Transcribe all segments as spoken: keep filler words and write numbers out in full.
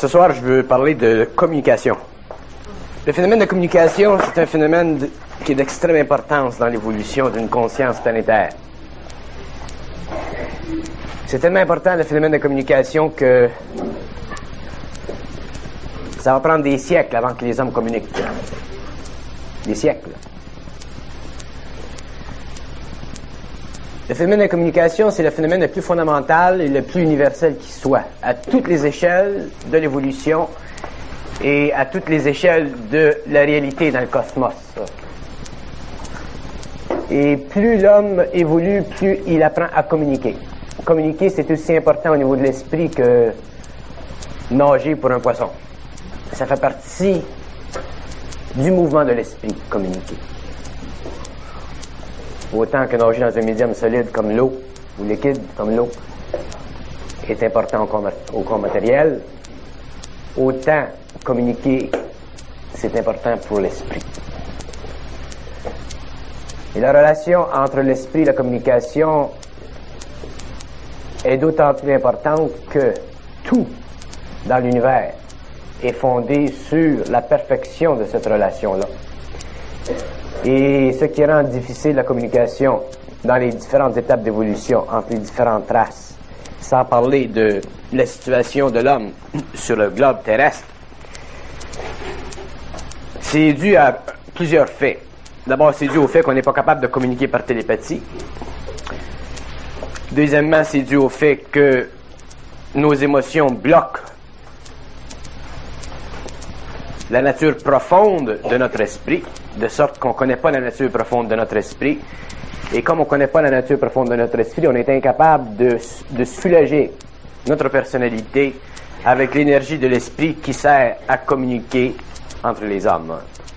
ce soir, je veux parler de communication. Le phénomène de communication, c'est un phénomène de, qui est d'extrême importance dans l'évolution d'une conscience planétaire. C'est tellement important, le phénomène de communication, que ça va prendre des siècles avant que les hommes communiquent. Des siècles. Le phénomène de communication, c'est le phénomène le plus fondamental et le plus universel qui soit, à toutes les échelles de l'évolution et à toutes les échelles de la réalité dans le cosmos. Et plus l'homme évolue, plus il apprend à communiquer. Communiquer, c'est aussi important au niveau de l'esprit que nager pour un poisson. Ça fait partie du mouvement de l'esprit, communiquer. Autant que nager dans un médium solide comme l'eau, ou liquide comme l'eau, est important au corps, au corps matériel, autant communiquer, c'est important pour l'esprit. Et la relation entre l'esprit et la communication est d'autant plus importante que tout dans l'univers est fondé sur la perfection de cette relation-là. Et ce qui rend difficile la communication dans les différentes étapes d'évolution entre les différentes races, sans parler de la situation de l'homme sur le globe terrestre, c'est dû à plusieurs faits. D'abord, c'est dû au fait qu'on n'est pas capable de communiquer par télépathie. Deuxièmement, c'est dû au fait que nos émotions bloquent la nature profonde de notre esprit, de sorte qu'on ne connaît pas la nature profonde de notre esprit. Et comme on ne connaît pas la nature profonde de notre esprit, on est incapable de, de soulager notre personnalité avec l'énergie de l'esprit qui sert à communiquer entre les hommes.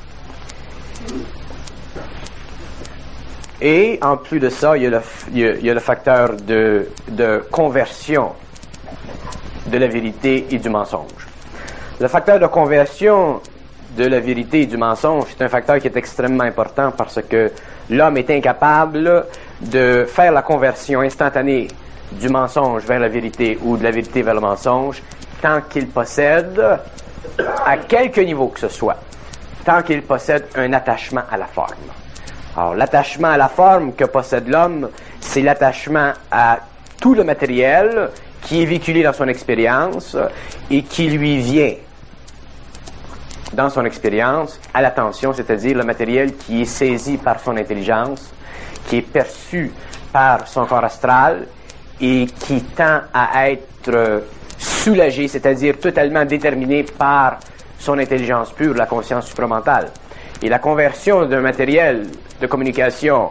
Et en plus de ça, il y a le, il y a, il y a le facteur de, de conversion de la vérité et du mensonge. Le facteur de conversion de la vérité et du mensonge, c'est un facteur qui est extrêmement important parce que l'homme est incapable de faire la conversion instantanée du mensonge vers la vérité ou de la vérité vers le mensonge tant qu'il possède, à quelque niveau que ce soit, tant qu'il possède un attachement à la forme. Alors, l'attachement à la forme que possède l'homme, c'est l'attachement à tout le matériel qui est véhiculé dans son expérience et qui lui vient dans son expérience à l'attention, c'est-à-dire le matériel qui est saisi par son intelligence, qui est perçu par son corps astral et qui tend à être soulagé, c'est-à-dire totalement déterminé par son intelligence pure, la conscience supramentale. Et la conversion d'un matériel de communication,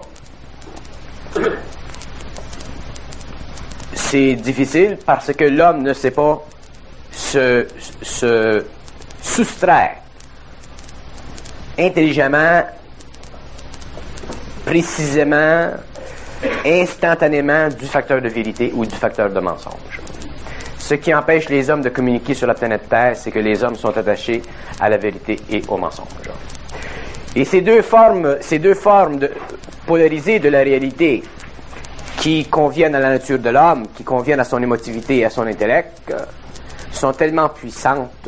c'est difficile parce que l'homme ne sait pas se, se soustraire intelligemment, précisément, instantanément du facteur de vérité ou du facteur de mensonge. Ce qui empêche les hommes de communiquer sur la planète Terre, c'est que les hommes sont attachés à la vérité et au mensonge. Et ces deux formes, ces deux formes de, polarisées de la réalité qui conviennent à la nature de l'homme, qui conviennent à son émotivité et à son intellect, sont tellement puissantes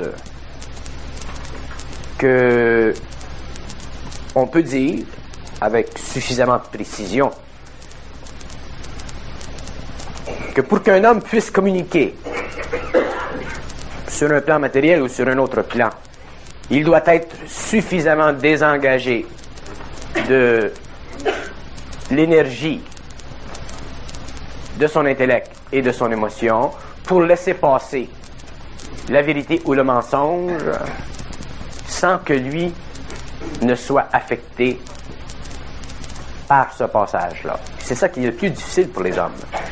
que on peut dire, avec suffisamment de précision, que pour qu'un homme puisse communiquer sur un plan matériel ou sur un autre plan, il doit être suffisamment désengagé de l'énergie de son intellect et de son émotion pour laisser passer la vérité ou le mensonge sans que lui ne soit affecté par ce passage-là. C'est ça qui est le plus difficile pour les hommes.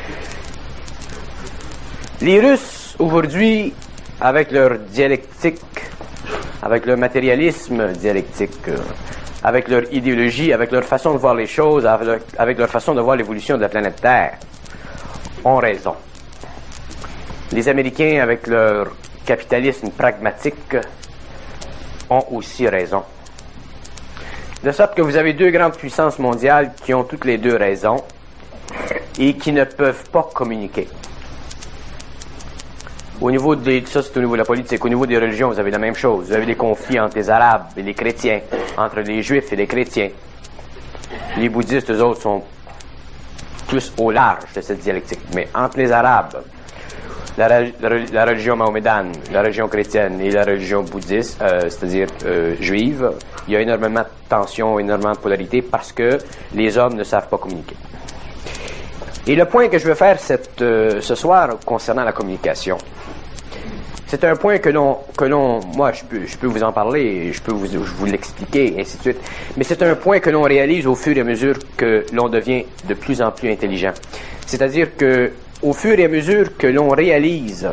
Les Russes, aujourd'hui, avec leur dialectique, avec leur matérialisme dialectique, avec leur idéologie, avec leur façon de voir les choses, avec leur, avec leur façon de voir l'évolution de la planète Terre, ont raison. Les Américains, avec leur capitalisme pragmatique, ont aussi raison. De sorte que vous avez deux grandes puissances mondiales qui ont toutes les deux raison et qui ne peuvent pas communiquer. Au niveau des, ça c'est au niveau de la politique. Au niveau des religions, vous avez la même chose. Vous avez des conflits entre les Arabes et les chrétiens, entre les Juifs et les chrétiens. Les bouddhistes, eux autres, sont plus au large de cette dialectique. Mais entre les Arabes, la, la, la religion mahomédane, la religion chrétienne et la religion bouddhiste, euh, c'est-à-dire euh, juive, il y a énormément de tensions, énormément de polarité parce que les hommes ne savent pas communiquer. Et le point que je veux faire cette, euh, ce soir concernant la communication, c'est un point que l'on, que l'on, moi je peux, je peux vous en parler, je peux vous, je vous l'expliquer, et ainsi de suite, mais c'est un point que l'on réalise au fur et à mesure que l'on devient de plus en plus intelligent. C'est-à-dire que au fur et à mesure que l'on réalise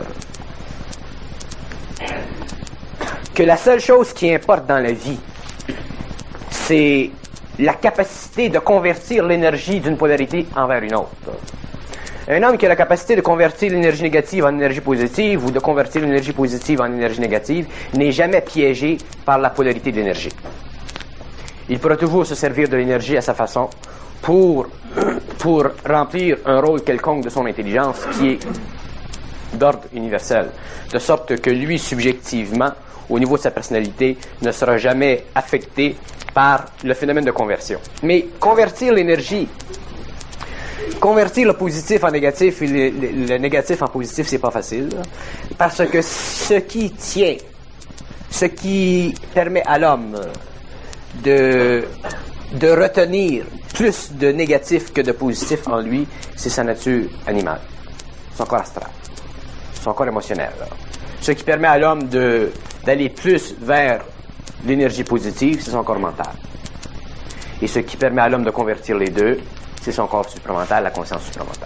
que la seule chose qui importe dans la vie, c'est la capacité de convertir l'énergie d'une polarité envers une autre. Un homme qui a la capacité de convertir l'énergie négative en énergie positive ou de convertir l'énergie positive en énergie négative n'est jamais piégé par la polarité de l'énergie. Il pourra toujours se servir de l'énergie à sa façon pour, pour remplir un rôle quelconque de son intelligence qui est d'ordre universel, de sorte que lui, subjectivement, au niveau de sa personnalité, ne sera jamais affecté par le phénomène de conversion. Mais convertir l'énergie, convertir le positif en négatif et le, le, le négatif en positif, c'est pas facile, parce que ce qui tient, ce qui permet à l'homme de, de retenir plus de négatif que de positif en lui, c'est sa nature animale, son corps astral, son corps émotionnel. Ce qui permet à l'homme de, d'aller plus vers l'énergie positive, c'est son corps mental. Et ce qui permet à l'homme de convertir les deux, c'est son corps supramental, la conscience supramentale.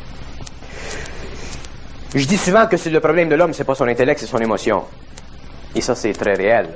Je dis souvent que c'est le problème de l'homme, c'est pas son intellect, c'est son émotion. Et ça, c'est très réel.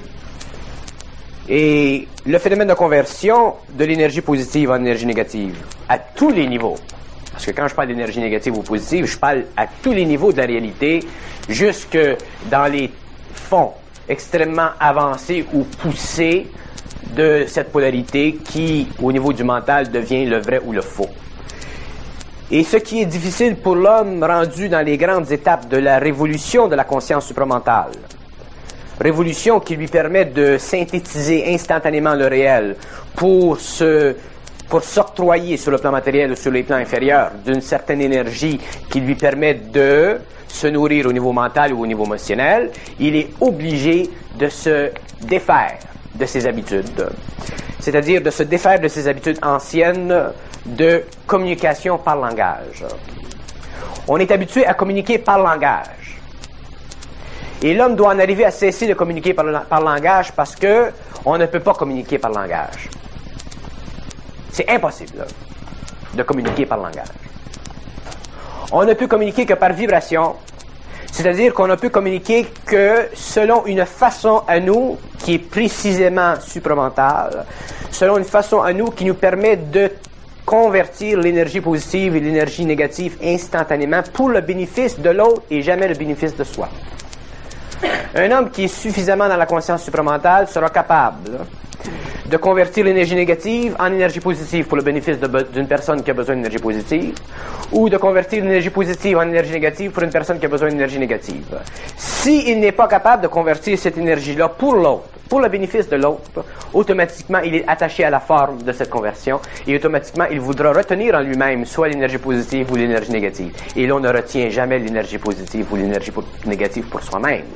Et le phénomène de conversion de l'énergie positive en énergie négative, à tous les niveaux, parce que quand je parle d'énergie négative ou positive, je parle à tous les niveaux de la réalité, jusque dans les fonds extrêmement avancés ou poussés de cette polarité qui, au niveau du mental, devient le vrai ou le faux. Et ce qui est difficile pour l'homme rendu dans les grandes étapes de la révolution de la conscience supramentale, révolution qui lui permet de synthétiser instantanément le réel pour se, pour s'octroyer sur le plan matériel ou sur les plans inférieurs d'une certaine énergie qui lui permet de se nourrir au niveau mental ou au niveau émotionnel, il est obligé de se défaire de ses habitudes, c'est-à-dire de se défaire de ses habitudes anciennes de communication par langage. On est habitué à communiquer par langage. Et l'homme doit en arriver à cesser de communiquer par, par langage parce que on ne peut pas communiquer par langage. C'est impossible de communiquer par langage. On ne peut communiquer que par vibration, c'est-à-dire qu'on ne peut communiquer que selon une façon à nous qui est précisément supramentale, selon une façon à nous qui nous permet de convertir l'énergie positive et l'énergie négative instantanément pour le bénéfice de l'autre et jamais le bénéfice de soi. Un homme qui est suffisamment dans la conscience supramentale sera capable de convertir l'énergie négative en énergie positive pour le bénéfice de, d'une personne qui a besoin d'énergie positive, ou de convertir l'énergie positive en énergie négative pour une personne qui a besoin d'énergie négative. S'il n'est pas capable de convertir cette énergie-là pour l'autre, pour le bénéfice de l'autre, automatiquement il est attaché à la forme de cette conversion et automatiquement il voudra retenir en lui-même soit l'énergie positive ou l'énergie négative. Et l'on ne retient jamais l'énergie positive ou l'énergie négative pour soi-même.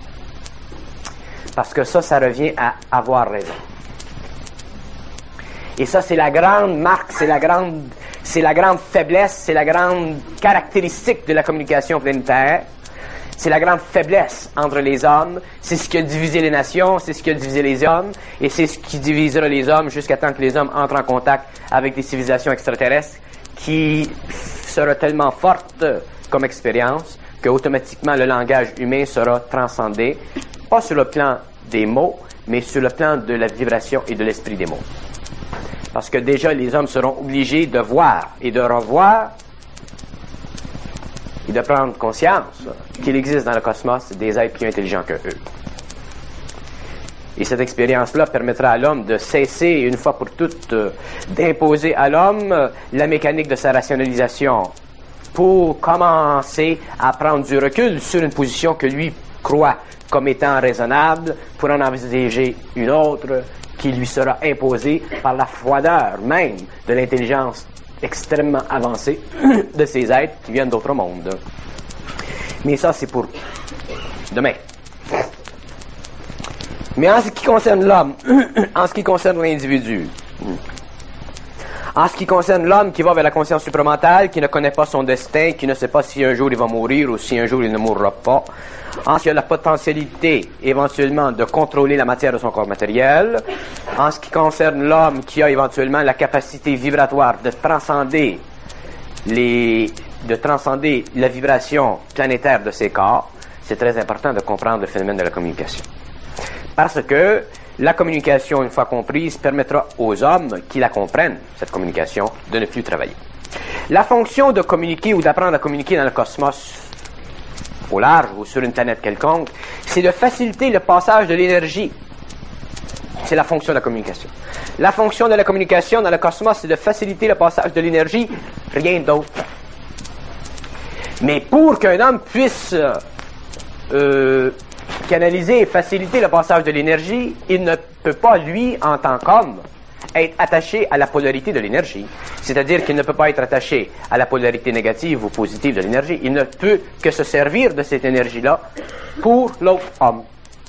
Parce que ça, ça revient à avoir raison. Et ça, c'est la grande marque, c'est la grande, c'est la grande faiblesse, c'est la grande caractéristique de la communication planétaire. C'est la grande faiblesse entre les hommes. C'est ce qui a divisé les nations, c'est ce qui a divisé les hommes, et c'est ce qui divisera les hommes jusqu'à temps que les hommes entrent en contact avec des civilisations extraterrestres qui sera tellement forte comme expérience qu'automatiquement le langage humain sera transcendé, pas sur le plan des mots, mais sur le plan de la vibration et de l'esprit des mots. Parce que déjà, les hommes seront obligés de voir et de revoir et de prendre conscience qu'il existe dans le cosmos des êtres plus intelligents que eux. Et cette expérience-là permettra à l'homme de cesser, une fois pour toutes, d'imposer à l'homme la mécanique de sa rationalisation pour commencer à prendre du recul sur une position que lui croit comme étant raisonnable, pour en envisager une autre qui lui sera imposée par la froideur même de l'intelligence extrêmement avancée de ces êtres qui viennent d'autres mondes. Mais ça, c'est pour demain. Mais en ce qui concerne l'homme, en ce qui concerne l'individu, en ce qui concerne l'homme qui va vers la conscience supramentale, qui ne connaît pas son destin, qui ne sait pas si un jour il va mourir ou si un jour il ne mourra pas, en ce qui a la potentialité éventuellement de contrôler la matière de son corps matériel, en ce qui concerne l'homme qui a éventuellement la capacité vibratoire de transcender les, de transcender la vibration planétaire de ses corps, c'est très important de comprendre le phénomène de la communication. Parce que la communication, une fois comprise, permettra aux hommes qui la comprennent, cette communication, de ne plus travailler. La fonction de communiquer ou d'apprendre à communiquer dans le cosmos, au large ou sur une planète quelconque, c'est de faciliter le passage de l'énergie. C'est la fonction de la communication. La fonction de la communication dans le cosmos, c'est de faciliter le passage de l'énergie, rien d'autre. Mais pour qu'un homme puisse euh, canaliser et faciliter le passage de l'énergie, il ne peut pas, lui, en tant qu'homme, être attaché à la polarité de l'énergie. C'est-à-dire qu'il ne peut pas être attaché à la polarité négative ou positive de l'énergie. Il ne peut que se servir de cette énergie-là pour l'autre homme.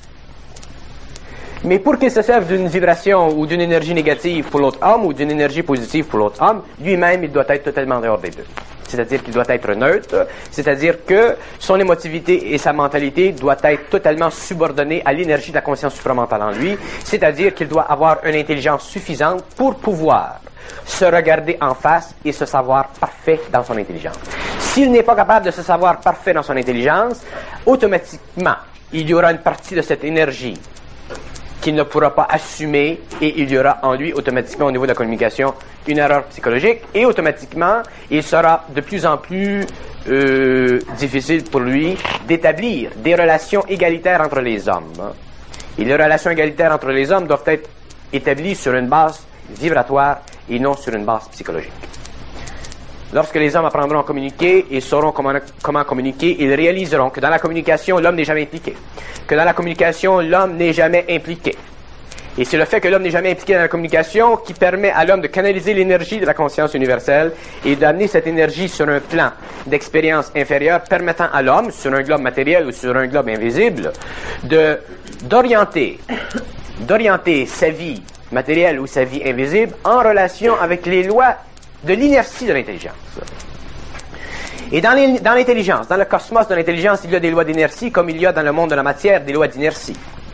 Mais pour qu'il se serve d'une vibration ou d'une énergie négative pour l'autre homme ou d'une énergie positive pour l'autre homme, lui-même, il doit être totalement dehors des deux. C'est-à-dire qu'il doit être neutre, c'est-à-dire que son émotivité et sa mentalité doivent être totalement subordonnées à l'énergie de la conscience supramentale en lui, c'est-à-dire qu'il doit avoir une intelligence suffisante pour pouvoir se regarder en face et se savoir parfait dans son intelligence. S'il n'est pas capable de se savoir parfait dans son intelligence, automatiquement, il y aura une partie de cette énergie qu'il ne pourra pas assumer et il y aura en lui automatiquement au niveau de la communication une erreur psychologique et automatiquement il sera de plus en plus euh, difficile pour lui d'établir des relations égalitaires entre les hommes. Et les relations égalitaires entre les hommes doivent être établies sur une base vibratoire et non sur une base psychologique. Lorsque les hommes apprendront à communiquer et sauront comment, comment communiquer, ils réaliseront que dans la communication, l'homme n'est jamais impliqué. Que dans la communication, l'homme n'est jamais impliqué. Et c'est le fait que l'homme n'est jamais impliqué dans la communication qui permet à l'homme de canaliser l'énergie de la conscience universelle et d'amener cette énergie sur un plan d'expérience inférieure, permettant à l'homme, sur un globe matériel ou sur un globe invisible, de, d'orienter, d'orienter sa vie matérielle ou sa vie invisible en relation avec les lois de l'inertie de l'intelligence. Et dans, les, dans l'intelligence, dans le cosmos de l'intelligence, il y a des lois d'inertie comme il y a dans le monde de la matière des lois d'inertie.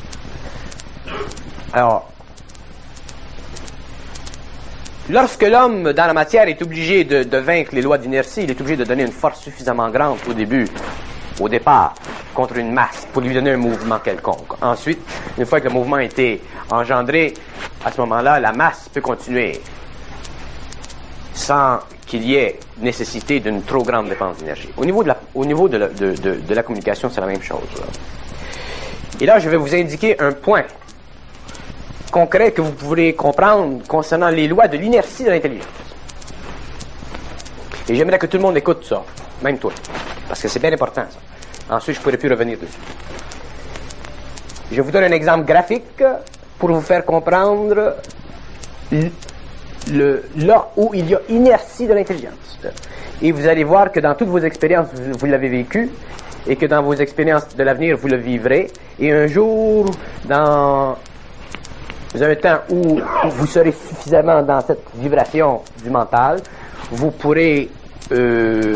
Alors, lorsque l'homme dans la matière est obligé de, de vaincre les lois d'inertie, il est obligé de donner une force suffisamment grande au début, au départ, contre une masse, pour lui donner un mouvement quelconque. Ensuite, une fois que le mouvement a été engendré, à ce moment-là, la masse peut continuer sans qu'il y ait nécessité d'une trop grande dépense d'énergie. Au niveau de la, au niveau de la, de, de, de la communication, c'est la même chose. Là. Et là, je vais vous indiquer un point concret que vous pourrez comprendre concernant les lois de l'inertie de l'intelligence. Et j'aimerais que tout le monde écoute ça, même toi, parce que c'est bien important, ça. Ensuite, je ne pourrai plus revenir dessus. Je vous donne un exemple graphique pour vous faire comprendre Le, là où il y a inertie de l'intelligence. Et vous allez voir que dans toutes vos expériences, vous, vous l'avez vécu, et que dans vos expériences de l'avenir, vous le vivrez. Et un jour, dans un temps où vous serez suffisamment dans cette vibration du mental, vous pourrez euh,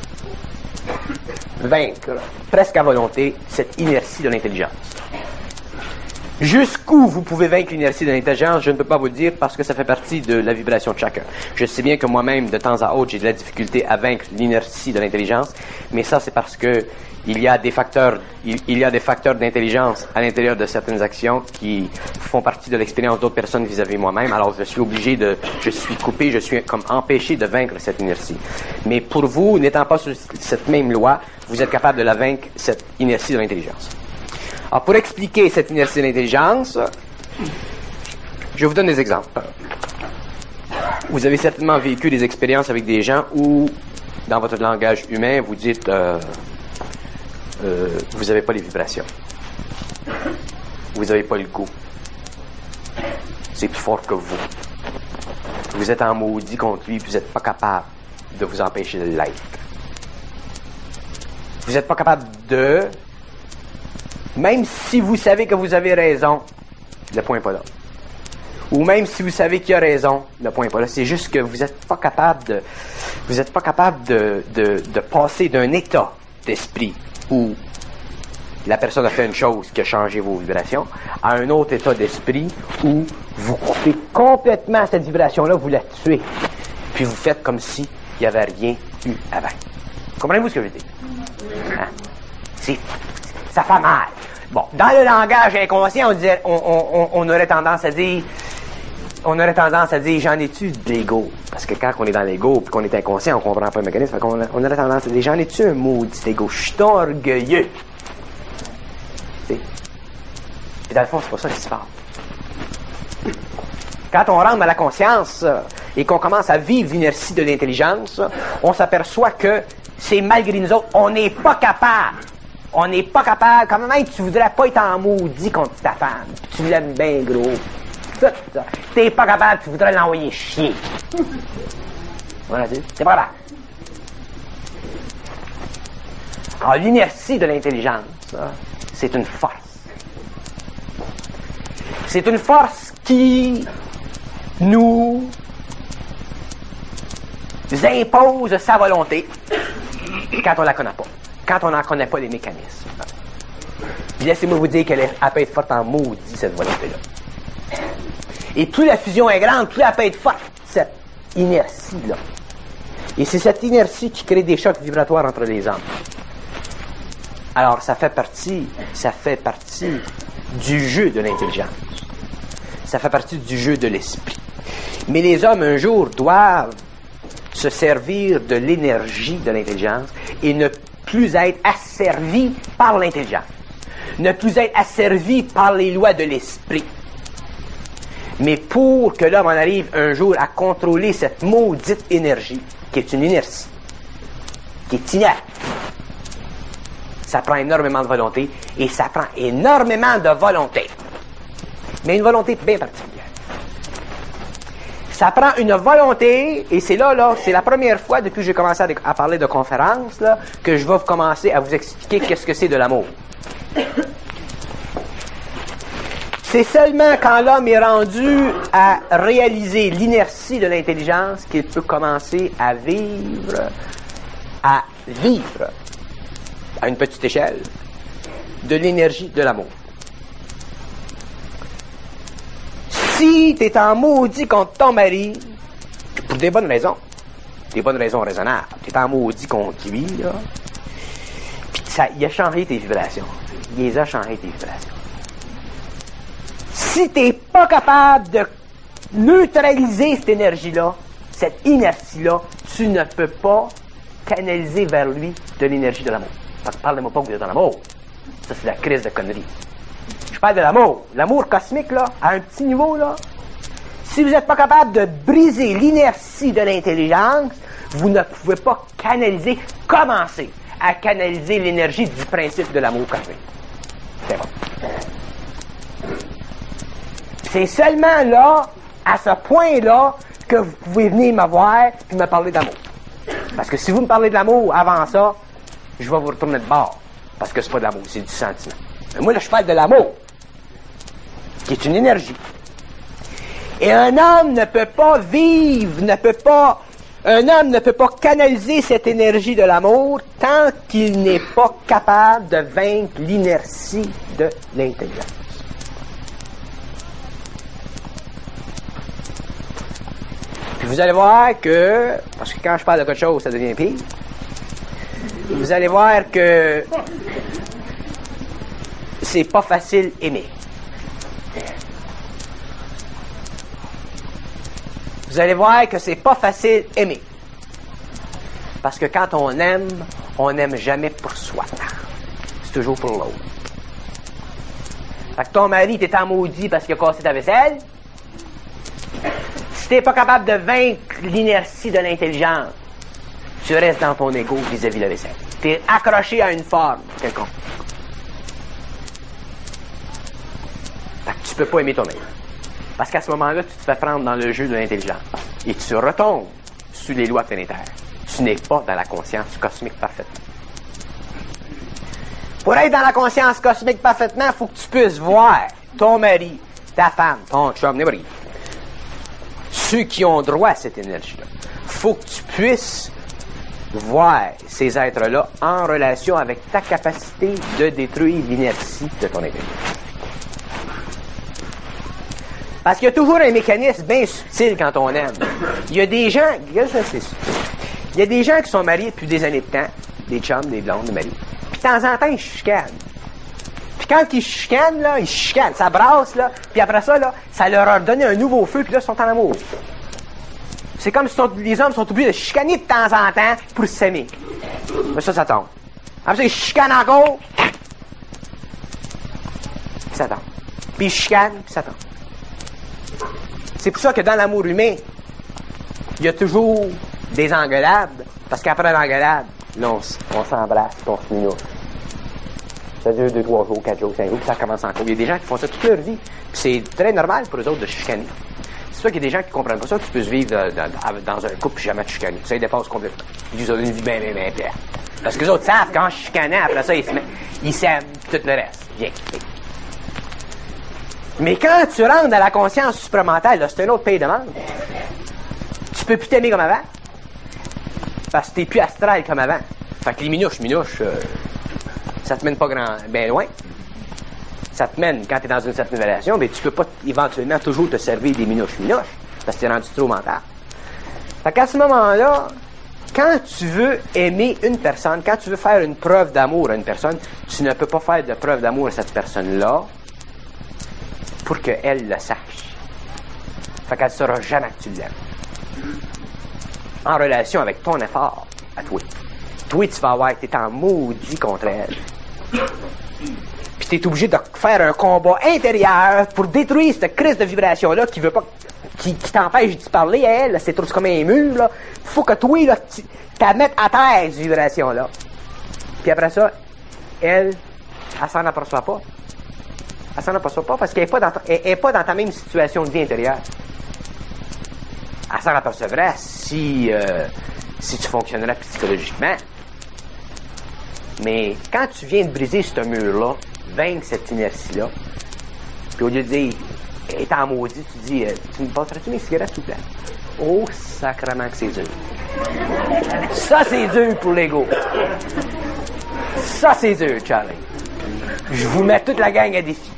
vaincre presque à volonté cette inertie de l'intelligence. Jusqu'où vous pouvez vaincre l'inertie de l'intelligence, je ne peux pas vous le dire parce que ça fait partie de la vibration de chacun. Je sais bien que moi-même, de temps à autre, j'ai de la difficulté à vaincre l'inertie de l'intelligence, mais ça, c'est parce que il y a des facteurs, il, il y a des facteurs d'intelligence à l'intérieur de certaines actions qui font partie de l'expérience d'autres personnes vis-à-vis moi-même. Alors, je suis obligé de, je suis coupé, je suis comme empêché de vaincre cette inertie. Mais pour vous, n'étant pas sur cette même loi, vous êtes capable de la vaincre, cette inertie de l'intelligence. Alors, pour expliquer cette inertie de l'intelligence, je vous donne des exemples. Vous avez certainement vécu des expériences avec des gens où dans votre langage humain, vous dites euh, euh, vous n'avez pas les vibrations. Vous n'avez pas le goût. C'est plus fort que vous. Vous êtes en maudit contre lui, vous n'êtes pas capable de vous empêcher de l'être. Vous n'êtes pas capable de... Même si vous savez que vous avez raison, le point n'est pas là. Ou même si vous savez qu'il a raison, le point n'est pas là. C'est juste que vous n'êtes pas capable de... Vous n'êtes pas capable de, de, de passer d'un état d'esprit où la personne a fait une chose qui a changé vos vibrations à un autre état d'esprit où vous coupez complètement cette vibration-là, vous la tuez. Puis vous faites comme si il n'y avait rien eu avant. Comprenez-vous ce que je veux dire? Hein? C'est, ça fait mal. Bon, dans le langage inconscient, on, disait, on, on, on aurait tendance à dire, on aurait tendance à dire, j'en ai-tu de l'ego? Parce que quand on est dans l'ego et qu'on est inconscient, on comprend pas le mécanisme. Fait qu'on a, on aurait tendance à dire, j'en ai-tu un maudit ego? Je suis orgueilleux. Et dans le fond, c'est pas ça qui se passe. Quand on rentre dans la conscience euh, et qu'on commence à vivre l'inertie de l'intelligence, on s'aperçoit que c'est malgré nous autres, on n'est pas capable. On n'est pas capable. Quand même, tu voudrais pas être en maudit contre ta femme. Tu l'aimes bien gros. Tout ça. T'es pas capable, tu voudrais l'envoyer chier. Voilà, c'est pas grave. Alors, l'inertie de l'intelligence, ça, c'est une force. C'est une force qui nous impose sa volonté quand on la connaît pas, quand on n'en connaît pas les mécanismes. Puis laissez-moi vous dire qu'elle est, elle peut être forte en maudit, cette volonté-là. Et plus la fusion est grande, plus elle peut être forte, cette inertie-là. Et c'est cette inertie qui crée des chocs vibratoires entre les hommes. Alors, ça fait partie, ça fait partie du jeu de l'intelligence. Ça fait partie du jeu de l'esprit. Mais les hommes, un jour, doivent se servir de l'énergie de l'intelligence et ne plus être asservis par l'intelligence. Ne plus être asservis par les lois de l'esprit. Mais pour que l'homme en arrive un jour à contrôler cette maudite énergie, qui est une inertie, qui est inerte, ça prend énormément de volonté, et ça prend énormément de volonté. Mais une volonté bien particulière. Ça prend une volonté, et c'est là, là, c'est la première fois depuis que j'ai commencé à, à parler de conférence, là, que je vais commencer à vous expliquer qu'est-ce que c'est de l'amour. C'est seulement quand l'homme est rendu à réaliser l'inertie de l'intelligence qu'il peut commencer à vivre, à vivre, à une petite échelle, de l'énergie de l'amour. Si tu es en maudit contre ton mari, pour des bonnes raisons, des bonnes raisons raisonnables, tu es en maudit contre lui, là, puis ça, il a changé tes vibrations. Il les a changé tes vibrations. Si tu n'es pas capable de neutraliser cette énergie-là, cette inertie-là, tu ne peux pas canaliser vers lui de l'énergie de l'amour. Parce que parlez-moi pas que vous êtes dans l'amour. Ça, c'est la crise de conneries. Je parle de l'amour. L'amour cosmique, là, à un petit niveau, là. Si vous n'êtes pas capable de briser l'inertie de l'intelligence, vous ne pouvez pas canaliser, commencer à canaliser l'énergie du principe de l'amour cosmique. C'est bon. C'est seulement là, à ce point-là, que vous pouvez venir me voir et me parler d'amour. Parce que si vous me parlez de l'amour avant ça, je vais vous retourner de bord. Parce que c'est pas de l'amour, c'est du sentiment. Mais moi, là, je parle de l'amour, qui est une énergie. Et un homme ne peut pas vivre, ne peut pas... Un homme ne peut pas canaliser cette énergie de l'amour tant qu'il n'est pas capable de vaincre l'inertie de l'intelligence. Puis vous allez voir que, parce que quand je parle de quelque chose, ça devient pire, vous allez voir que c'est pas facile aimer. Vous allez voir que c'est pas facile aimer. Parce que quand on aime, on n'aime jamais pour soi. C'est toujours pour l'autre. Fait que ton mari t'est en maudit parce qu'il a cassé ta vaisselle. Si t'es pas capable de vaincre l'inertie de l'intelligence, tu restes dans ton égo vis-à-vis de la vaisselle. Tu es accroché à une forme quelconque. Fait que tu peux pas aimer toi-même. Parce qu'à ce moment-là, tu te fais prendre dans le jeu de l'intelligence. Et tu retombes sous les lois planétaires. Tu n'es pas dans la conscience cosmique parfaitement. Pour être dans la conscience cosmique parfaitement, il faut que tu puisses voir ton mari, ta femme, ton chum, n'importe qui. Ceux qui ont droit à cette énergie-là. Il faut que tu puisses voir ces êtres-là en relation avec ta capacité de détruire l'inertie de ton intelligence. Parce qu'il y a toujours un mécanisme bien subtil quand on aime. Il y a des gens, ça c'est subtil. Il y a des gens qui sont mariés depuis des années de temps, des chums, des blondes, des maris. Puis de temps en temps, ils chicanent. Puis quand ils chicanent, là, ils chicanent, ça brasse, là. Puis après ça, là, ça leur a donné un nouveau feu, puis là, ils sont en amour. C'est comme si sont, les hommes sont obligés de chicaner de temps en temps pour s'aimer. Mais ça, ça tombe. Après ça, ils chicanent encore. Puis ça tombe. Puis ils chicanent, puis ça tombe. C'est pour ça que dans l'amour humain, il y a toujours des engueulades, parce qu'après l'engueulade, là, on, on s'embrasse, on se minouche. Ça dure deux, trois jours, quatre jours, cinq jours, puis ça recommence encore. Il y a des gens qui font ça toute leur vie, puis c'est très normal pour eux autres de chicaner. C'est sûr qu'il y a des gens qui comprennent pas ça, que tu peux vivre dans, dans, dans un couple et jamais te chicaner. Ça, ils dépassent complètement. Ils ont une vie bien, bien, bien plate. Parce que les autres savent, quand je chicanais, après ça, ils se mettent, ils s'aiment, puis tout le reste. Viens. Mais quand tu rentres dans la conscience supramentale, là, c'est un autre pays de monde. Tu peux plus t'aimer comme avant. Parce que t'es plus astral comme avant. Fait que les minouches, minouches, euh, ça te mène pas grand, bien loin. Ça te mène, quand t'es dans une certaine relation, mais tu peux pas éventuellement toujours te servir des minouches, minouches. Parce que t'es rendu trop mental. Fait qu'à ce moment-là, quand tu veux aimer une personne, quand tu veux faire une preuve d'amour à une personne, tu ne peux pas faire de preuve d'amour à cette personne-là pour qu'elle le sache. Fait qu'elle ne saura jamais que tu l'aimes. En relation avec ton effort à toi. Toi, tu vas avoir, t'es en maudit contre elle. Puis t'es obligé de faire un combat intérieur pour détruire cette crise de vibration-là qui veut pas, qui, qui t'empêche d'y parler à elle. C'est trop comme un mur, là. Faut que toi, là, tu la mettes à terre, cette vibration-là. Puis après ça, elle, elle s'en aperçoit pas. Elle s'en aperçoit pas parce qu'elle n'est pas, dans ta, elle, elle est pas dans ta même situation de vie intérieure. Elle s'en apercevrait si, euh, si tu fonctionnerais psychologiquement. Mais quand tu viens de briser ce mur-là, vaincre cette inertie-là, puis au lieu de dire, elle est en maudit, tu dis, euh, tu me passerais-tu mes cigarettes, s'il vous plaît? Oh, sacrément que c'est dur. Ça, c'est dur pour l'ego. Ça, c'est dur, Charlie. Je vous mets toute la gang à défi.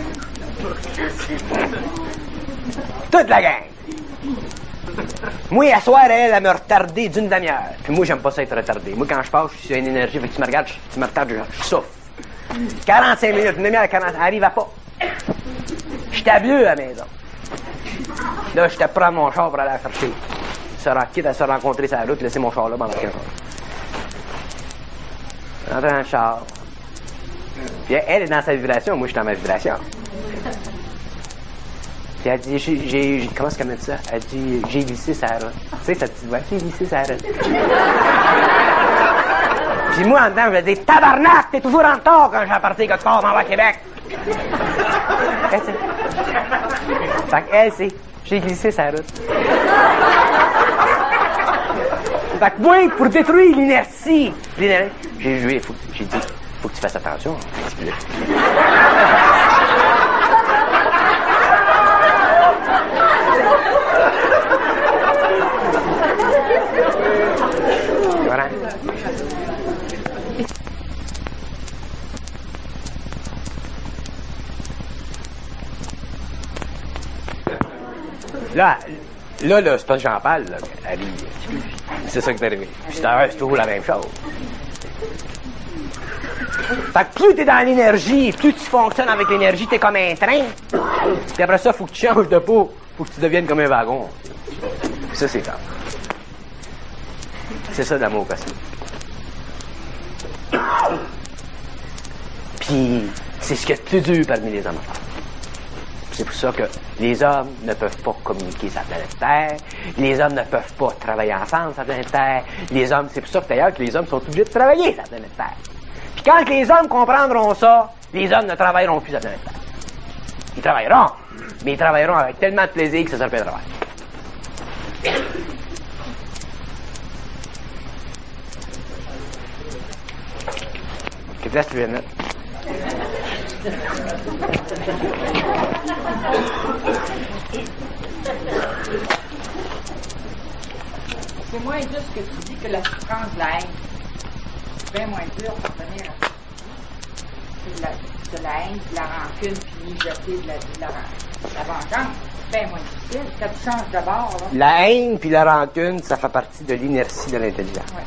Toute la gang. Moi, à soir, elle, elle me retardé d'une demi-heure. Puis moi, j'aime pas ça être retardé. Moi, quand je passe, je suis une énergie, fait que tu me regardes, tu me retardes, je, je souffle. quarante-cinq minutes, une demi-heure, quarante, elle arrive à pas. J'étais bleu à la maison. Là, j'étais prendre mon char pour aller la chercher. Se quitte à se rencontrer sur la route, laisser mon char là pendant quinze heures. Rentrer dans le char. Puis elle est dans sa vibration, moi, je suis dans ma vibration. Puis elle dit, j'ai, j'ai, comment est-ce qu'elle me dit ça? Elle dit, j'ai glissé sa route. Tu sais, cette petite voix, j'ai glissé sa route. Puis moi, en dedans, je me dis, tabarnak, t'es toujours en retard quand j'ai apporté que tu pars m'en va à Québec. Fait qu'elle, c'est, j'ai glissé sa route. Fait que moi, pour détruire l'inertie, l'inertie, j'ai joué, faut, j'ai dit, faut que tu fasses attention. Voilà. Là, là, là, c'est pas que j'en parle, là. Ali, c'est ça qui est arrivé. Puis c'est toujours la même chose. Fait que plus t'es dans l'énergie, plus tu fonctionnes avec l'énergie, t'es comme un train. Puis après ça, faut que tu changes de peau. Faut que tu deviennes comme un wagon. Puis ça, c'est ça. C'est ça l'amour cosmique. Puis c'est ce qui est le plus dur parmi les hommes. C'est pour ça que les hommes ne peuvent pas communiquer sur la planète Terre, les hommes ne peuvent pas travailler ensemble sur la planète Terre, les hommes, c'est pour ça que d'ailleurs que les hommes sont obligés de travailler sur la planète Terre. Puis quand les hommes comprendront ça, les hommes ne travailleront plus sur la planète Terre. Ils travailleront, mais ils travailleront avec tellement de plaisir que ça sera pas un travail. Qu'est-ce que tu viens de mettre? C'est moins juste que tu dis que la souffrance de la haine. C'est bien moins dur pour venir à c'est de la, de la haine, de la rancune, puis mijoter de la, de la, la vengeance. C'est bien moins difficile. Quand tu changes de bord, là. La haine puis la rancune, ça fait partie de l'inertie de l'intelligence. Ouais.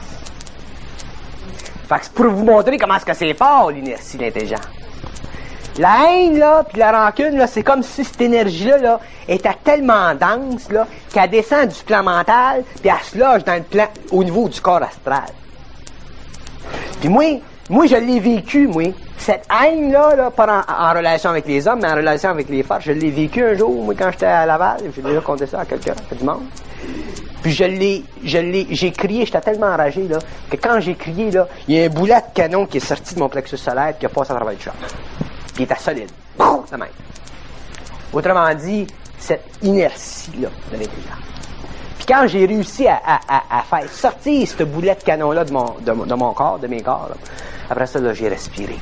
Fait que c'est pour vous montrer comment est-ce que c'est fort, l'inertie de l'intelligence. La haine, là, puis la rancune, là, c'est comme si cette énergie-là, là, était tellement dense, là, qu'elle descend du plan mental, puis elle se loge dans le plan, au niveau du corps astral. Puis moi, moi, je l'ai vécu, moi. Cette haine-là, là, pas en, en relation avec les hommes, mais en relation avec les femmes, je l'ai vécu un jour, moi, quand j'étais à Laval. J'ai déjà conté ça à quelqu'un, à du monde. Puis je l'ai, je l'ai, j'ai crié, j'étais tellement enragé, là, que quand j'ai crié, là, il y a un boulet de canon qui est sorti de mon plexus solaire, qui a passé à travers le champ. Puis il était solide. Pouf, de même. Autrement dit, cette inertie-là de l'intelligence. Puis quand j'ai réussi à, à, à, à faire sortir ce boulet de canon-là de mon, de, de mon corps, de mes corps, là, après ça, là, j'ai respiré.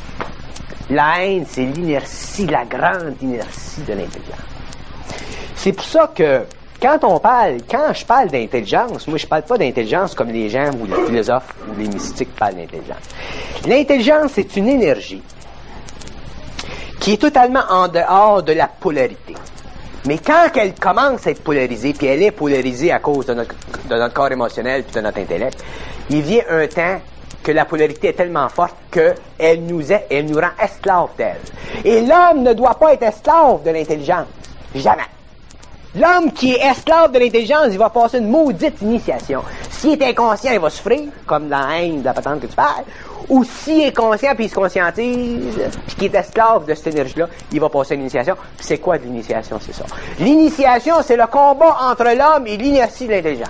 La haine, c'est l'inertie, la grande inertie de l'intelligence. C'est pour ça que, quand on parle, quand je parle d'intelligence, moi, je parle pas d'intelligence comme les gens ou les philosophes ou les mystiques parlent d'intelligence. L'intelligence, c'est une énergie qui est totalement en dehors de la polarité. Mais quand elle commence à être polarisée, puis elle est polarisée à cause de notre, de notre corps émotionnel puis de notre intellect, il vient un temps que la polarité est tellement forte qu'elle nous est, elle nous rend esclaves d'elle. Et l'homme ne doit pas être esclave de l'intelligence. Jamais. L'homme qui est esclave de l'intelligence, il va passer une maudite initiation. S'il est inconscient, il va souffrir, comme dans la haine de la patente que tu parles. Ou s'il est conscient puis il se conscientise, puis qu'il est esclave de cette énergie-là, il va passer une initiation. Puis c'est quoi de l'initiation? C'est ça. L'initiation, c'est le combat entre l'homme et l'inertie de l'intelligence.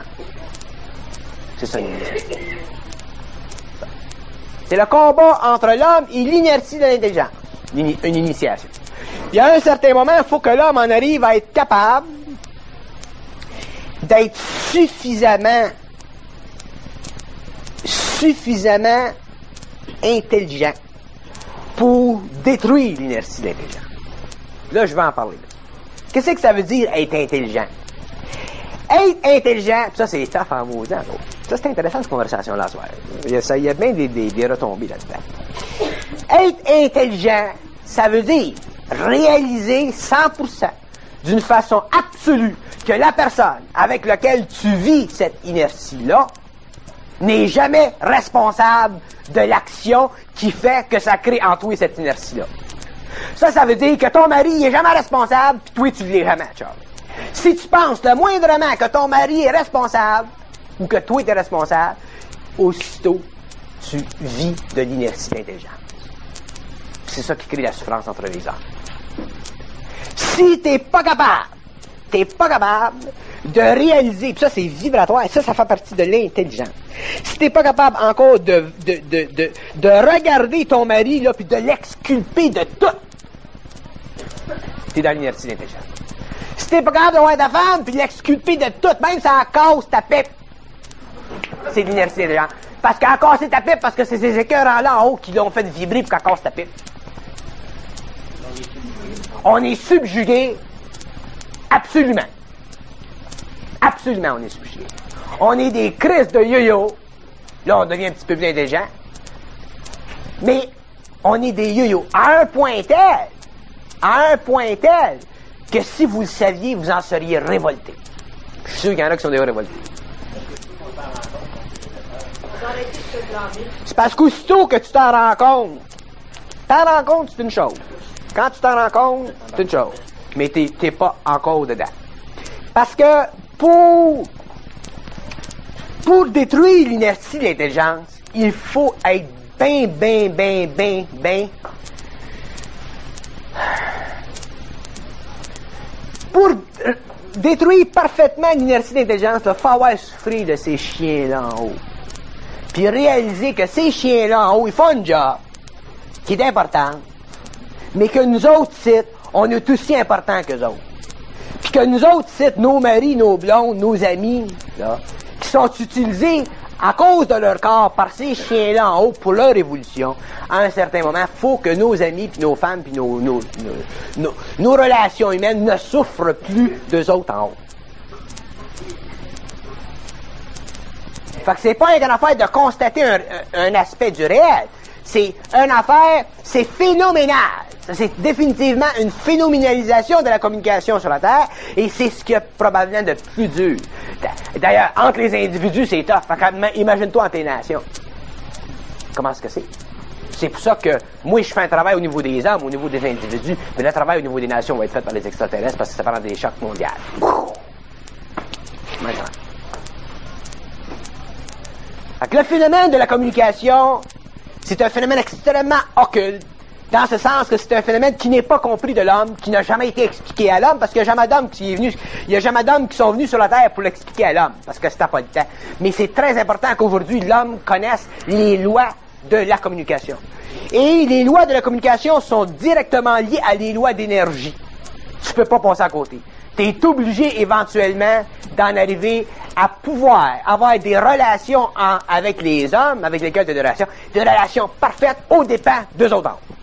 C'est ça, l'initiation. C'est le combat entre l'homme et l'inertie de l'intelligence. Une, une initiation. Il y a un certain moment, il faut que l'homme en arrive à être capable d'être suffisamment suffisamment intelligent pour détruire l'inertie de l'intelligence. Là, je vais en parler. Qu'est-ce que ça veut dire être intelligent? Être intelligent, ça c'est tough en maudit. Ça c'est intéressant cette conversation-là ce soir. Il y a, ça, il y a bien des, des, des retombées là-dedans. Être intelligent, ça veut dire réaliser cent pour cent d'une façon absolue que la personne avec laquelle tu vis cette inertie-là n'est jamais responsable de l'action qui fait que ça crée en toi cette inertie-là. Ça, ça veut dire que ton mari n'est jamais responsable, puis toi, tu ne l'es jamais, Charles. Si tu penses le moindrement que ton mari est responsable, ou que toi, tu es responsable, aussitôt, tu vis de l'inertie d'intelligence. C'est ça qui crée la souffrance entre les hommes. Si t'es pas capable, t'es pas capable de réaliser, puis ça c'est vibratoire, ça, ça fait partie de l'intelligence. Si t'es pas capable encore de, de, de, de, de regarder ton mari, là, puis de l'exculper de tout, t'es dans l'inertie d'intelligence. Si t'es pas capable de voir ta femme, puis de l'exculper de tout, même si elle casse ta pipe, c'est de l'inertie d'intelligence. Parce qu'elle a cassé ta pipe, parce que c'est ces écœurants-là en haut qui l'ont fait vibrer pour qu'elle casse ta pipe. On est subjugué, absolument. Absolument, on est subjugué. On est des crises de yo-yo. Là, on devient un petit peu plus intelligent. Mais on est des yo-yo à un point tel, à un point tel, que si vous le saviez, vous en seriez révolté. Je suis sûr qu'il y en a qui sont déjà révoltés. C'est parce qu'aussitôt que tu t'en rends compte, t'en rends compte, c'est une chose. Quand tu t'en rends compte, c'est une chose. Mais t'es, t'es pas encore dedans. Parce que pour, pour détruire l'inertie de l'intelligence, il faut être bien, bien, bien, bien, bien pour euh, détruire parfaitement l'inertie d'intelligence, il faut avoir souffert de ces chiens-là en haut. Puis réaliser que ces chiens-là en haut, ils font un job qui est important, mais que nous autres, sites, on est aussi importants qu'eux autres. Puis que nous autres, sites, nos maris, nos blondes, nos amis, là, qui sont utilisés à cause de leur corps par ces chiens-là en haut pour leur évolution, à un certain moment, il faut que nos amis, puis nos femmes, puis nos, nos, nos, nos, nos relations humaines ne souffrent plus d'eux autres en haut. Fait que c'est pas une affaire de constater un, un aspect du réel. C'est une affaire, c'est phénoménal. C'est définitivement une phénoménalisation de la communication sur la Terre, et c'est ce qui est probablement de plus dur. D'ailleurs, entre les individus, c'est tough. Fait que, imagine-toi entre les nations. Comment est-ce que c'est? C'est pour ça que moi, je fais un travail au niveau des hommes, au niveau des individus, mais le travail au niveau des nations va être fait par les extraterrestres parce que ça prend des chocs mondiaux. Maintenant. Fait que le phénomène de la communication, c'est un phénomène extrêmement occulte, dans ce sens que c'est un phénomène qui n'est pas compris de l'homme, qui n'a jamais été expliqué à l'homme, parce qu'il n'y a jamais d'hommes qui est venu, il n'y a jamais d'hommes qui sont venus sur la Terre pour l'expliquer à l'homme, parce que c'était pas le temps. Mais c'est très important qu'aujourd'hui, l'homme connaisse les lois de la communication. Et les lois de la communication sont directement liées à les lois d'énergie. Tu peux pas passer à côté. Tu es obligé éventuellement d'en arriver à pouvoir avoir des relations en, avec les hommes, avec lesquels tu as des relations, des relations parfaites aux dépens d'eux autres en haut.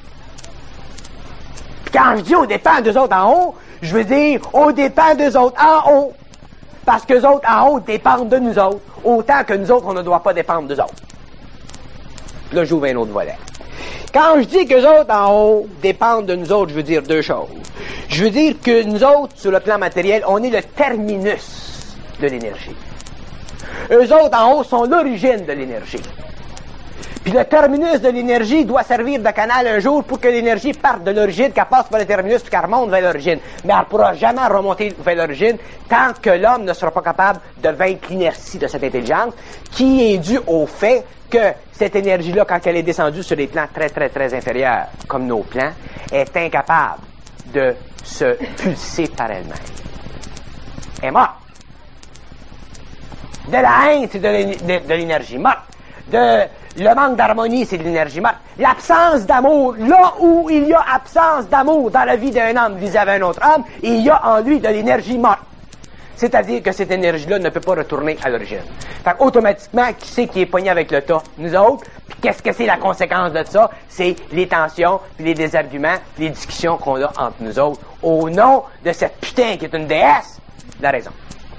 Puis quand je dis aux dépens d'eux autres en haut, je veux dire aux dépens d'eux autres en haut. Parce qu'eux autres en haut dépendent de nous autres, autant que nous autres, on ne doit pas dépendre d'eux autres. Puis là, j'ouvre un autre volet. Quand je dis qu'eux autres en haut dépendent de nous autres, je veux dire deux choses. Je veux dire que nous autres, sur le plan matériel, on est le terminus de l'énergie. Eux autres en haut sont l'origine de l'énergie. Puis le terminus de l'énergie doit servir de canal un jour pour que l'énergie parte de l'origine, qu'elle passe par le terminus, puis qu'elle remonte vers l'origine. Mais elle ne pourra jamais remonter vers l'origine tant que l'homme ne sera pas capable de vaincre l'inertie de cette intelligence, qui est due au fait que cette énergie-là, quand elle est descendue sur des plans très, très, très inférieurs, comme nos plans, est incapable de se pulser par elle-même. Elle est morte. De la haine, c'est de l'énergie morte. De le manque d'harmonie, c'est de l'énergie morte. L'absence d'amour, là où il y a absence d'amour dans la vie d'un homme vis-à-vis d'un autre homme, il y a en lui de l'énergie morte. C'est-à-dire que cette énergie-là ne peut pas retourner à l'origine. Fait qu'automatiquement, qui c'est qui est pogné avec le tas? Nous autres. Puis qu'est-ce que c'est la conséquence de ça? C'est les tensions, puis les désarguments, puis les discussions qu'on a entre nous autres, au nom de cette putain qui est une déesse de la raison.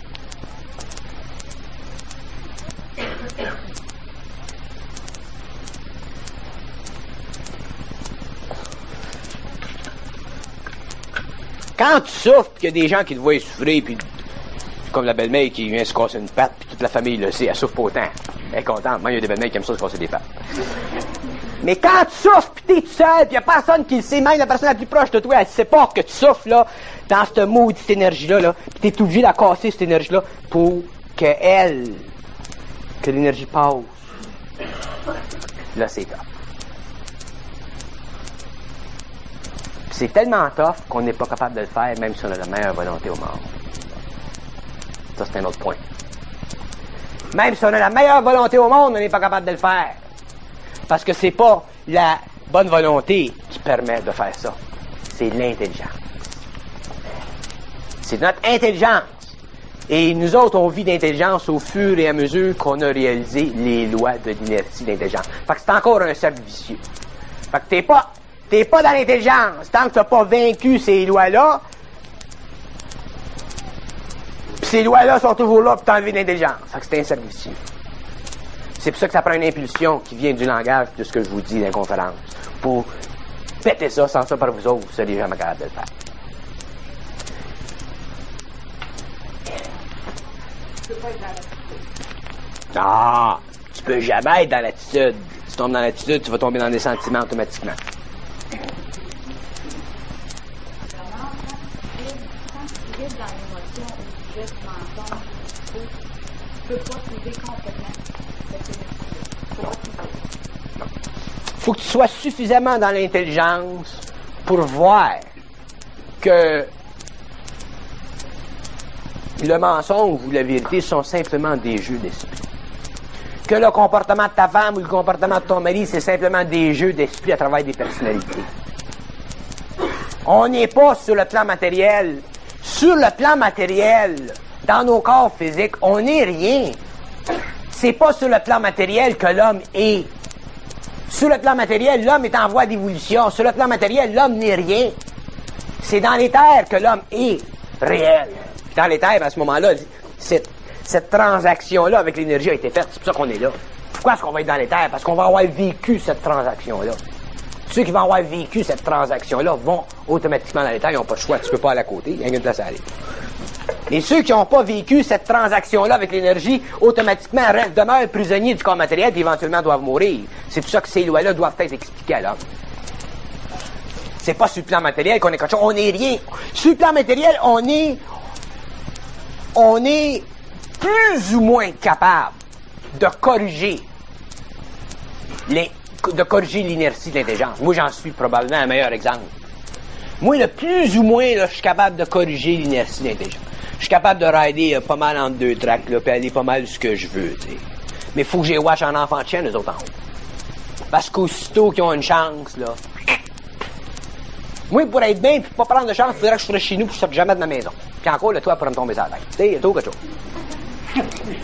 Quand tu souffres, puis qu'il y a des gens qui te voient souffrir, puis comme la belle-mère qui vient se casser une patte, puis toute la famille le sait, elle souffre pas autant. Elle est contente. Moi, il y a des belles-mères qui aiment ça se casser des pattes. Mais quand tu souffres, puis t'es tout seul, puis y a personne qui le sait, même la personne la plus proche de toi, elle sait pas que tu souffres, là, dans cette maudite énergie-là, là, puis t'es obligé de la casser, cette énergie-là, pour que elle, que l'énergie passe. Là, c'est top. C'est tellement tough qu'on n'est pas capable de le faire, même si on a la meilleure volonté au monde. Ça, c'est un autre point. Même si on a la meilleure volonté au monde, on n'est pas capable de le faire. Parce que c'est pas la bonne volonté qui permet de faire ça. C'est l'intelligence. C'est notre intelligence. Et nous autres, on vit d'intelligence au fur et à mesure qu'on a réalisé les lois de l'inertie d'intelligence. Fait que c'est encore un cercle vicieux. Fait que t'es pas... T'es pas dans l'intelligence. Tant que t'as pas vaincu ces lois-là, pis ces lois-là sont toujours là pour t'enlever l'intelligence. Fait que c'est un cercle vicieux. C'est pour ça que ça prend une impulsion qui vient du langage de ce que je vous dis dans les conférences. Pour péter ça, sans ça par vous autres, vous seriez jamais capable de le faire. Tu peux pas être dans l'attitude. Ah! Tu peux jamais être dans l'attitude. Si tu tombes dans l'attitude, tu vas tomber dans des sentiments automatiquement. Dans l'émotion, au sujet du mensonge, tu ne peux pas trouver complètement cette énergie. Faut que tu sois suffisamment dans l'intelligence pour voir que le mensonge ou la vérité sont simplement des jeux d'esprit. Que le comportement de ta femme ou le comportement de ton mari, c'est simplement des jeux d'esprit à travers des personnalités. On n'est pas sur le plan matériel. Sur le plan matériel, dans nos corps physiques, on n'est rien. C'est pas sur le plan matériel que l'homme est. Sur le plan matériel, l'homme est en voie d'évolution. Sur le plan matériel, l'homme n'est rien. C'est dans l'éther que l'homme est réel. Dans l'éther, à ce moment-là, cette, cette transaction-là avec l'énergie a été faite. C'est pour ça qu'on est là. Pourquoi est-ce qu'on va être dans l'éther? Parce qu'on va avoir vécu cette transaction-là. Ceux qui vont avoir vécu cette transaction-là vont automatiquement dans l'éther. Ils n'ont pas le choix. Tu peux pas aller à côté. Il y a une place à aller. Et ceux qui n'ont pas vécu cette transaction-là avec l'énergie, automatiquement restent, demeurent prisonniers du corps matériel et éventuellement doivent mourir. C'est pour ça que ces lois-là doivent être expliquées à l'homme. C'est pas sur le plan matériel qu'on est quelque chose. On n'est rien. Sur le plan matériel, on est... On est plus ou moins capable de corriger les, de corriger l'inertie de l'intelligence. Moi, j'en suis probablement un meilleur exemple. Moi, le plus ou moins, là, je suis capable de corriger l'inertie de l'intelligence. Je suis capable de rider euh, pas mal entre deux tracks, là, puis aller pas mal ce que je veux, tu sais. Mais il faut que j'ai watch en enfant de chien, eux autres en haut. Parce qu'aussitôt qu'ils ont une chance, là... Moi, pour être bien, puis pas prendre de chance, il faudrait que je sois chez nous, puis je sorte jamais de ma maison. Puis encore, le toit pourrait me tomber sur la tête. Tu sais, il y a tout quelque chose.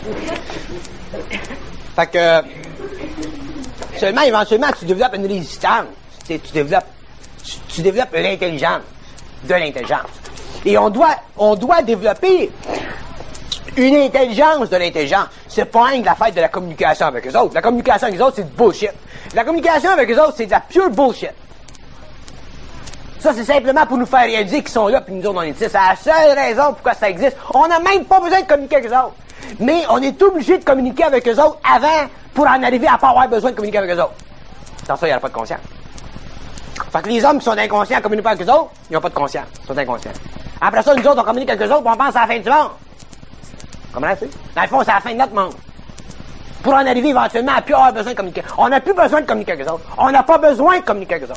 Fait que... Seulement, éventuellement, tu développes une résistance. Tu, tu développes... Tu, tu développes l'intelligence. De l'intelligence. Et on doit, on doit développer une intelligence de l'intelligence. C'est pas rien que la fête de la communication avec eux autres. La communication avec eux autres, c'est du bullshit. La communication avec eux autres, c'est de la pure bullshit. Ça, c'est simplement pour nous faire réaliser qu'ils sont là puis nous autres, on est ici. C'est la seule raison pourquoi ça existe. On n'a même pas besoin de communiquer avec eux autres. Mais on est obligé de communiquer avec eux autres avant pour en arriver à pas avoir besoin de communiquer avec eux autres. Sans ça, il n'y aura pas de conscience. Fait que les hommes qui sont inconscients communiquent pas avec eux autres, ils n'ont pas de conscience. Ils sont inconscients. Après ça, nous autres, on communique avec eux autres, puis on pense à la fin du monde. Comment tu sais? Dans le fond, c'est la fin de notre monde. Pour en arriver éventuellement à plus avoir besoin de communiquer. On n'a plus besoin de communiquer avec eux autres. On n'a pas besoin de communiquer avec eux autres.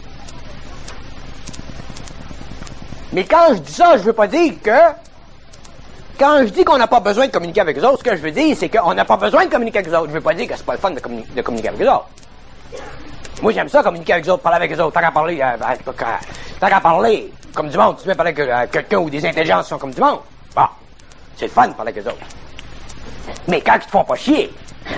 Mais quand je dis ça, je veux pas dire que... Quand je dis qu'on n'a pas besoin de communiquer avec eux autres, ce que je veux dire, c'est qu'on n'a pas besoin de communiquer avec eux autres. Je veux pas dire que c'est pas le fun de, communi- de communiquer avec eux autres. Moi, j'aime ça, communiquer avec eux autres, parler avec eux autres, tant qu'à parler, euh, tant qu'à parler comme du monde, tu veux parler avec euh, quelqu'un ou des intelligences qui sont comme du monde. Bon, c'est le fun de parler avec eux autres. Mais quand ils te font pas chier...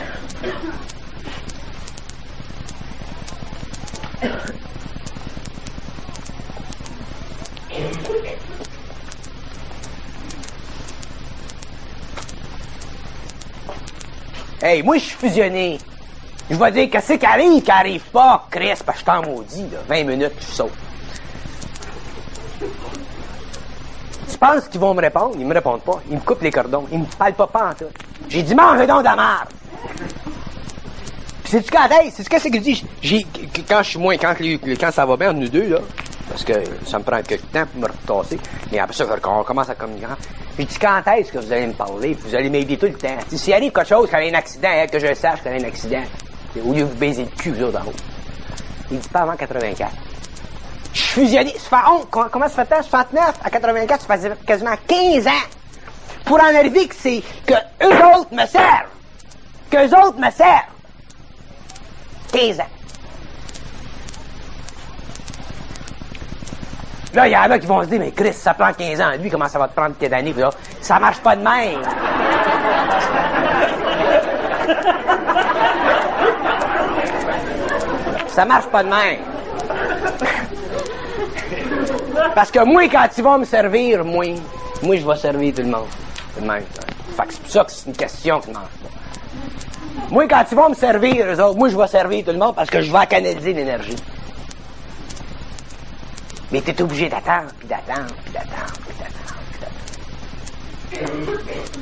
Hey, moi, je suis fusionné. Je vais dire, qu'est-ce qui arrive, qui arrive pas, Chris, parce que je t'en maudis, là. vingt minutes, je saute. Tu penses qu'ils vont me répondre? Ils me répondent pas. Ils me coupent les cordons. Ils me parlent pas pas en tout. J'ai dit, mange donc de la merde. Puis sais-tu quand est-ce? Sais-tu qu'est-ce que je dis? J'ai, quand je suis moins, quand, quand ça va bien entre nous deux, là, parce que ça me prend quelques temps pour me retasser, mais après ça, on commence à communiquer. J'ai dit, quand est-ce que vous allez me parler? Vous allez m'aider tout le temps. S'il arrive quelque chose, quand il y a un accident, hein, que je le sache qu'il y a un accident, au lieu de vous baiser le cul, vous autres, en haut. Il dit pas avant quatre-vingt-quatre. Je suis fusionné. Ça fait honte. Comment, comment ça fait soixante-neuf à quatre-vingt-quatre? Ça fait quasiment quinze ans. Pour en arriver que c'est, que eux autres me servent. Qu'eux autres me servent. quinze ans. Là, il y en a qui vont se dire, mais Chris, ça prend quinze ans. Lui, comment ça va te prendre quelle année? Ça marche pas de même. Ça marche pas de même. Parce que moi, quand ils vont me servir, moi, moi, je vais servir tout le monde. Tout le monde. Fait que c'est pour ça que c'est une question qui ne marche pas. Moi, quand ils vont me servir, eux autres, moi, je vais servir tout le monde parce que je vais canaliser l'énergie. Mais t'es obligé d'attendre, puis d'attendre, puis d'attendre, puis d'attendre, puis d'attendre.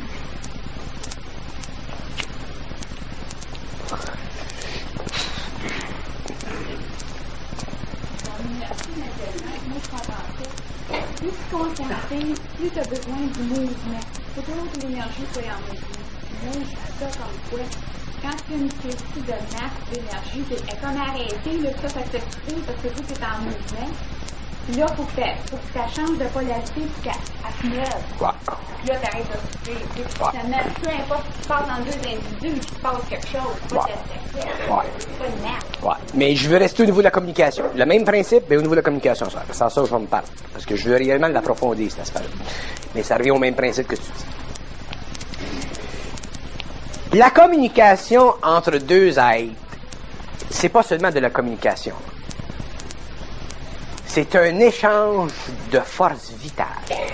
Plus tu conscientises, plus tu as besoin du mouvement. Il faut toujours que l'énergie soit en mouvement. Moi, je fais ça comme quoi. Quand tu as une question de masse d'énergie, elle est comme arrêtée, là, ça, ça te crée parce que vous, c'est en mouvement. Puis là, il faut que tu changes de polarité pour qu'elle se lève. Ouais. Puis là, tu arrêtes de souffrir. Puis Ouais. finalement, peu importe ce qui se passe entre deux individus, mais qu'il se passe quelque chose. C'est pas Ouais. de la Ouais. C'est pas une merde. Ouais. Mais je veux rester au niveau de la communication. Le même principe, mais au niveau de la communication, ça. C'est en ça que je vais me parler. Parce que je veux réellement l'approfondir, cet aspect-là. Mais ça revient au même principe que tu dis. La communication entre deux êtres, c'est pas seulement de la communication. C'est un échange de force vitale.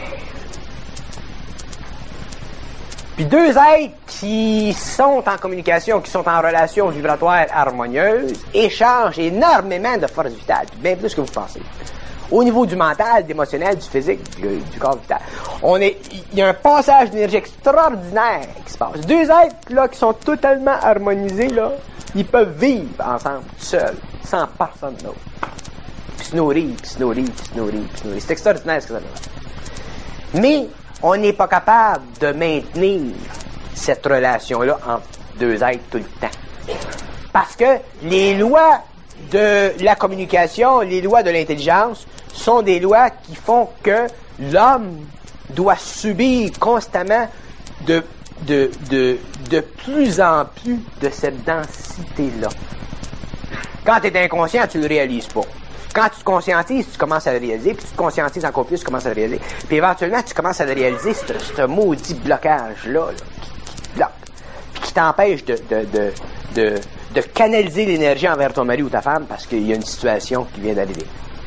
Puis deux êtres qui sont en communication, qui sont en relation vibratoire harmonieuse, échangent énormément de force vitale, bien plus que vous pensez. Au niveau du mental, du émotionnel, du physique, du, du corps vital. On est, il y a un passage d'énergie extraordinaire qui se passe. Deux êtres, là, qui sont totalement harmonisés, là, ils peuvent vivre ensemble, seuls, sans personne d'autre. Puis se nourrir, puis se nourrir, puis se nourrir, puis se nourrir. C'est extraordinaire ce que ça fait. Mais, on n'est pas capable de maintenir cette relation-là entre deux êtres tout le temps. Parce que les lois de la communication, les lois de l'intelligence, sont des lois qui font que l'homme doit subir constamment de, de, de, de plus en plus de cette densité-là. Quand tu es inconscient, tu ne le réalises pas. Quand tu te conscientises, tu commences à le réaliser, puis tu te conscientises encore plus, tu commences à le réaliser. Puis éventuellement, tu commences à le réaliser, ce, ce maudit blocage-là, là, qui, qui te bloque, puis qui t'empêche de, de, de, de, de canaliser l'énergie envers ton mari ou ta femme parce qu'il y a une situation qui vient d'arriver.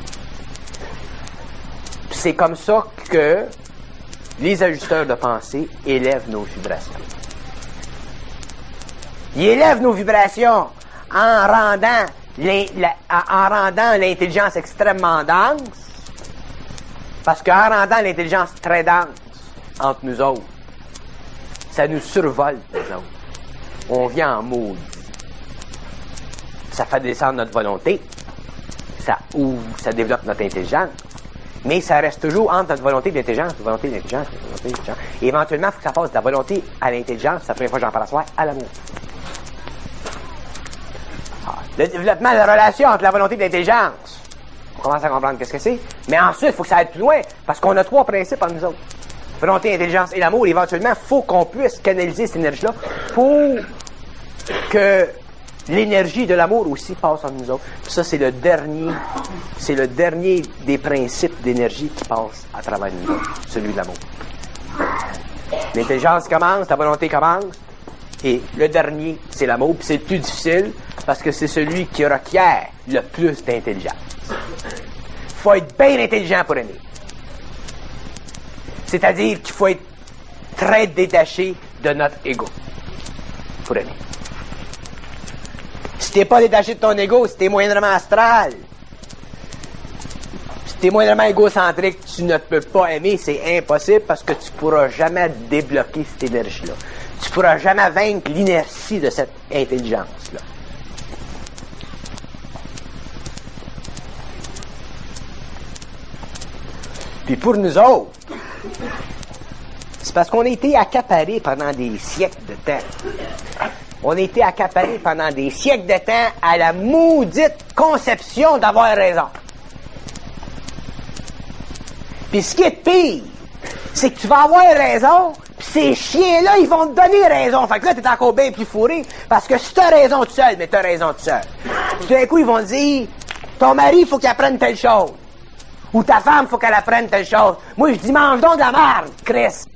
Puis c'est comme ça que les ajusteurs de pensée élèvent nos vibrations. Ils élèvent nos vibrations en rendant La, en rendant l'intelligence extrêmement dense, parce qu'en rendant l'intelligence très dense entre nous autres, ça nous survole, nous autres. On vient en maudit. Ça fait descendre notre volonté, ça ouvre, ça développe notre intelligence, mais ça reste toujours entre notre volonté et l'intelligence, notre volonté et l'intelligence, notre volonté et l'intelligence. Et éventuellement, il faut que ça passe de la volonté à l'intelligence, c'est la première fois que j'en parle à soir, à l'amour. Le développement de la relation entre la volonté et l'intelligence. On commence à comprendre qu'est-ce que c'est. Mais ensuite, il faut que ça aille plus loin, parce qu'on a trois principes en nous autres. Volonté, intelligence et l'amour. Éventuellement, il faut qu'on puisse canaliser cette énergie-là pour que l'énergie de l'amour aussi passe en nous autres. Puis ça, c'est le dernier, c'est le dernier des principes d'énergie qui passe à travers nous autres, celui de l'amour. L'intelligence commence, la volonté commence, et le dernier, c'est l'amour, puis c'est le plus difficile, parce que c'est celui qui requiert le plus d'intelligence. Il faut être bien intelligent pour aimer. C'est-à-dire qu'il faut être très détaché de notre ego pour aimer. Si t'es pas détaché de ton ego, si t'es moindrement astral, si t'es moindrement égocentrique, tu ne peux pas aimer, c'est impossible parce que tu pourras jamais débloquer cette énergie-là. Tu pourras jamais vaincre l'inertie de cette intelligence-là. Puis pour nous autres, c'est parce qu'on a été accaparés pendant des siècles de temps. On a été accaparés pendant des siècles de temps à la maudite conception d'avoir raison. Puis ce qui est pire, c'est que tu vas avoir raison, puis ces chiens-là, ils vont te donner raison. Fait que là, t'es encore bien plus fourré, parce que si t'as raison tout seul, mais t'as raison tout seul. Puis d'un coup, ils vont te dire, ton mari, il faut qu'il apprenne telle chose. Ou ta femme, il faut qu'elle apprenne telle chose. Moi, je dis, mange donc de la merde, Chris.